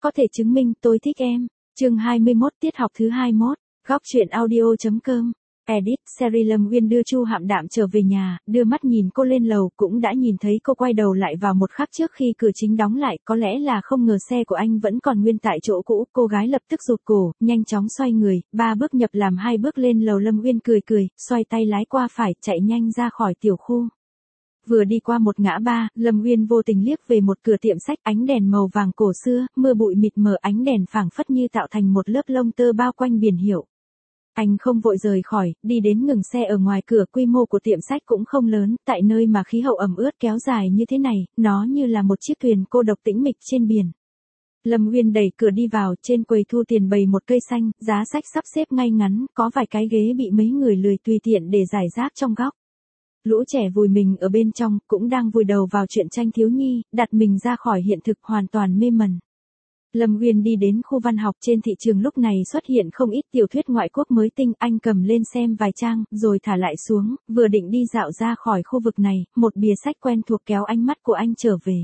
có thể chứng minh tôi thích em. Chương 21 tiết học thứ 21, góc truyện audio.com. Edit, series Lâm Uyên đưa Chu Hạm Đạm trở về nhà, đưa mắt nhìn cô lên lầu, cũng đã nhìn thấy cô quay đầu lại vào một khắc trước khi cửa chính đóng lại, có lẽ là không ngờ xe của anh vẫn còn nguyên tại chỗ cũ, cô gái lập tức rụt cổ, nhanh chóng xoay người, 3 bước nhập làm 2 bước lên lầu. Lâm Uyên cười cười, xoay tay lái qua phải, chạy nhanh ra khỏi tiểu khu. Vừa đi qua một ngã ba, Lâm Uyên vô tình liếc về một cửa tiệm sách, ánh đèn màu vàng cổ xưa, mưa bụi mịt mờ, ánh đèn phảng phất như tạo thành một lớp lông tơ bao quanh biển hiệu. Anh không vội rời khỏi, đi đến ngừng xe ở ngoài cửa. Quy mô của tiệm sách cũng không lớn, tại nơi mà khí hậu ẩm ướt kéo dài như thế này, nó như là một chiếc thuyền cô độc tĩnh mịch trên biển. Lâm Uyên đẩy cửa đi vào, trên quầy thu tiền bày một cây xanh, giá sách sắp xếp ngay ngắn, có vài cái ghế bị mấy người lười tùy tiện để giải rác trong góc. Lũ trẻ vùi mình ở bên trong, cũng đang vùi đầu vào truyện tranh thiếu nhi, đặt mình ra khỏi hiện thực, hoàn toàn mê mẩn. Lâm Uyên đi đến khu văn học. Trên thị trường lúc này xuất hiện không ít tiểu thuyết ngoại quốc mới tinh, anh cầm lên xem vài trang, rồi thả lại xuống, vừa định đi dạo ra khỏi khu vực này, một bìa sách quen thuộc kéo ánh mắt của anh trở về.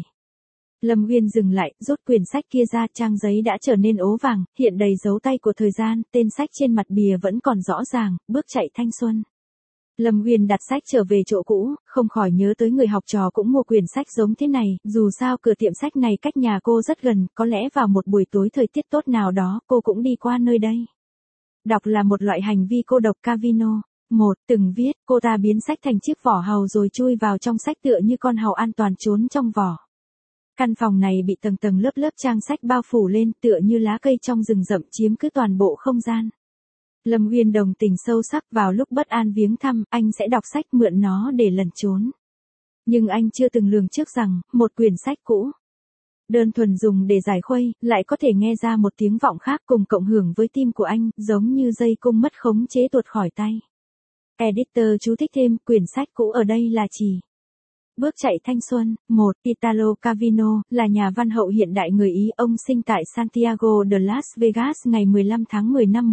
Lâm Uyên dừng lại, rút quyển sách kia ra, trang giấy đã trở nên ố vàng, hiện đầy dấu tay của thời gian, tên sách trên mặt bìa vẫn còn rõ ràng, bước chạy thanh xuân. Lâm Uyên đặt sách trở về chỗ cũ, không khỏi nhớ tới người học trò cũng mua quyển sách giống thế này, dù sao cửa tiệm sách này cách nhà cô rất gần, có lẽ vào một buổi tối thời tiết tốt nào đó, cô cũng đi qua nơi đây. Đọc là một loại hành vi cô độc. Cavino. Từng viết, cô ta biến sách thành chiếc vỏ hàu rồi chui vào trong sách tựa như con hàu an toàn trốn trong vỏ. Căn phòng này bị tầng tầng lớp lớp trang sách bao phủ lên, tựa như lá cây trong rừng rậm chiếm cứ toàn bộ không gian. Lâm Uyên đồng tình sâu sắc, vào lúc bất an viếng thăm, anh sẽ đọc sách, mượn nó để lẩn trốn. Nhưng anh chưa từng lường trước rằng, một quyển sách cũ, đơn thuần dùng để giải khuây, lại có thể nghe ra một tiếng vọng khác, cùng cộng hưởng với tim của anh, giống như dây cung mất khống chế tuột khỏi tay. Editor chú thích thêm, quyển sách cũ ở đây là chỉ Bước chạy thanh xuân. Italo Calvino, là nhà văn hậu hiện đại người Ý, ông sinh tại Santiago de Las Vegas ngày 15 tháng 10 năm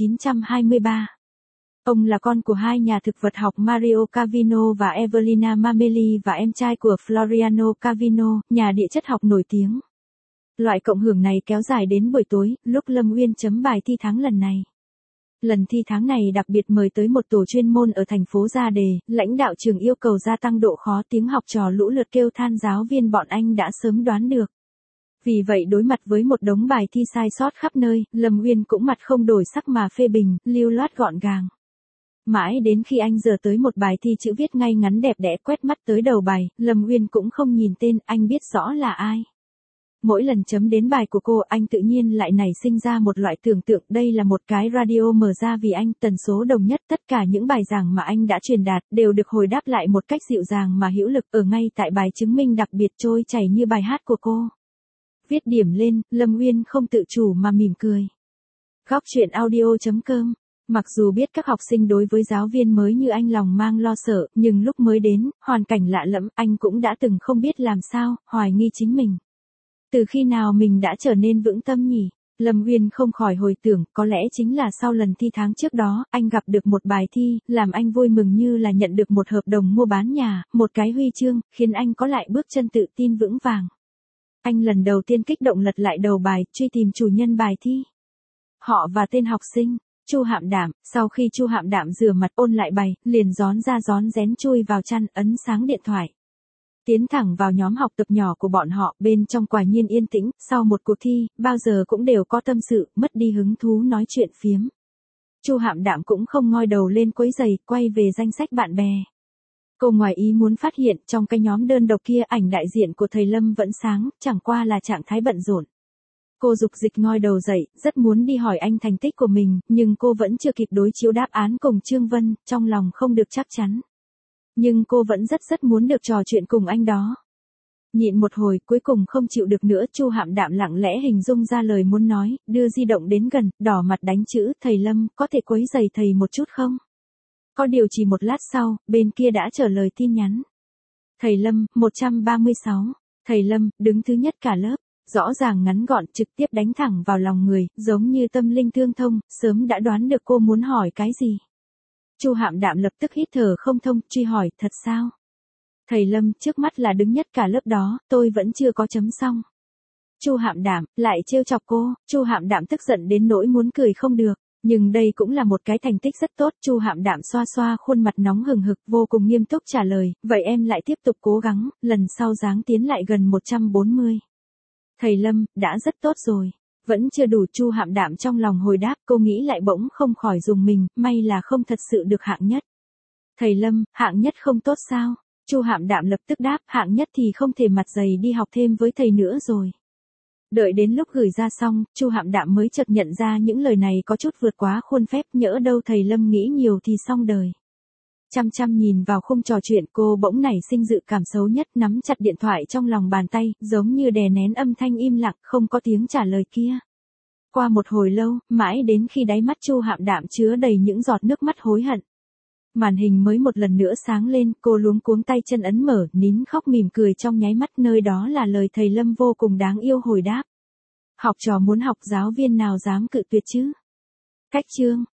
1923. Ông là con của hai nhà thực vật học Mario Calvino và Evelina Mameli và em trai của Floriano Calvino, nhà địa chất học nổi tiếng. Loại cộng hưởng này kéo dài đến buổi tối, lúc Lâm Uyên chấm bài thi tháng lần này. Lần thi tháng này đặc biệt mời tới một tổ chuyên môn ở thành phố ra đề, lãnh đạo trường yêu cầu gia tăng độ khó, tiếng học trò lũ lượt kêu than, giáo viên bọn anh đã sớm đoán được. Vì vậy đối mặt với một đống bài thi sai sót khắp nơi, Lâm Uyên cũng mặt không đổi sắc mà phê bình, lưu loát gọn gàng. Mãi đến khi anh dở tới một bài thi chữ viết ngay ngắn đẹp đẽ, quét mắt tới đầu bài, Lâm Uyên cũng không nhìn tên, anh biết rõ là ai. Mỗi lần chấm đến bài của cô, anh tự nhiên lại nảy sinh ra một loại tưởng tượng, đây là một cái radio mở ra vì anh, tần số đồng nhất, tất cả những bài giảng mà anh đã truyền đạt đều được hồi đáp lại một cách dịu dàng mà hữu lực, ở ngay tại bài chứng minh đặc biệt trôi chảy như bài hát của cô. Viết điểm lên, Lâm Uyên không tự chủ mà mỉm cười. Góc truyện audio.com. Mặc dù biết các học sinh đối với giáo viên mới như anh lòng mang lo sợ, nhưng lúc mới đến, hoàn cảnh lạ lẫm, anh cũng đã từng không biết làm sao, hoài nghi chính mình. Từ khi nào mình đã trở nên vững tâm nhỉ? Lâm Uyên không khỏi hồi tưởng, có lẽ chính là sau lần thi tháng trước đó, anh gặp được một bài thi, làm anh vui mừng như là nhận được một hợp đồng mua bán nhà, một cái huy chương, khiến anh có lại bước chân tự tin vững vàng. Anh lần đầu tiên kích động lật lại đầu bài, truy tìm chủ nhân bài thi. Họ và tên học sinh, Chu Hạm Đạm. Sau khi Chu Hạm Đạm rửa mặt ôn lại bài, liền rón ra rón rén chui vào chăn, ấn sáng điện thoại. Tiến thẳng vào nhóm học tập nhỏ của bọn họ, bên trong quả nhiên yên tĩnh, sau một cuộc thi, bao giờ cũng đều có tâm sự, mất đi hứng thú nói chuyện phiếm. Chu Hạm Đạm cũng không ngoi đầu lên quấy giày, quay về danh sách bạn bè. Cô ngoài ý muốn phát hiện, trong cái nhóm đơn độc kia, ảnh đại diện của thầy Lâm vẫn sáng, chẳng qua là trạng thái bận rộn. Cô dục dịch ngoi đầu dậy, rất muốn đi hỏi anh thành tích của mình, nhưng cô vẫn chưa kịp đối chiếu đáp án cùng Trương Vân, trong lòng không được chắc chắn. Nhưng cô vẫn rất muốn được trò chuyện cùng anh đó. Nhịn một hồi, cuối cùng không chịu được nữa, Chu Hạm Đạm lặng lẽ hình dung ra lời muốn nói, đưa di động đến gần, đỏ mặt đánh chữ, thầy Lâm, có thể quấy rầy thầy một chút không? Có điều chỉ một lát sau, bên kia đã trả lời tin nhắn. Thầy Lâm, 136. Thầy Lâm, đứng thứ nhất cả lớp. Rõ ràng ngắn gọn, trực tiếp đánh thẳng vào lòng người, giống như tâm linh tương thông, sớm đã đoán được cô muốn hỏi cái gì. Chu Hạm Đạm lập tức hít thở không thông, truy hỏi, thật sao? Thầy Lâm, trước mắt là đứng nhất cả lớp đó, tôi vẫn chưa có chấm xong. Chu Hạm Đảm lại trêu chọc cô. Chu Hạm Đảm tức giận đến nỗi muốn cười không được. Nhưng đây cũng là một cái thành tích rất tốt. Chu Hạm Đảm xoa xoa khuôn mặt nóng hừng hực, vô cùng nghiêm túc trả lời, vậy em lại tiếp tục cố gắng, lần sau dáng tiến lại gần 140. Thầy Lâm, đã rất tốt rồi. Vẫn chưa đủ. Chu Hạm Đảm trong lòng hồi đáp, cô nghĩ lại bỗng không khỏi dùng mình, may là không thật sự được hạng nhất. Thầy Lâm, hạng nhất không tốt sao? Chu Hạm Đảm lập tức đáp, hạng nhất thì không thể mặt dày đi học thêm với thầy nữa rồi. Đợi đến lúc gửi ra xong, Chu Hạm Đảm mới chợt nhận ra những lời này có chút vượt quá khuôn phép, nhỡ đâu thầy Lâm nghĩ nhiều thì xong đời. Chăm chăm nhìn vào khung trò chuyện, cô bỗng nảy sinh dự cảm xấu nhất, nắm chặt điện thoại trong lòng bàn tay, giống như đè nén âm thanh im lặng, không có tiếng trả lời kia. Qua một hồi lâu, mãi đến khi đáy mắt Chu Hạm Đảm chứa đầy những giọt nước mắt hối hận. Màn hình mới một lần nữa sáng lên, cô luống cuống tay chân ấn mở, nín khóc mỉm cười trong nháy mắt, nơi đó là lời thầy Lâm vô cùng đáng yêu hồi đáp. Học trò muốn học, giáo viên nào dám cự tuyệt chứ? Cách chương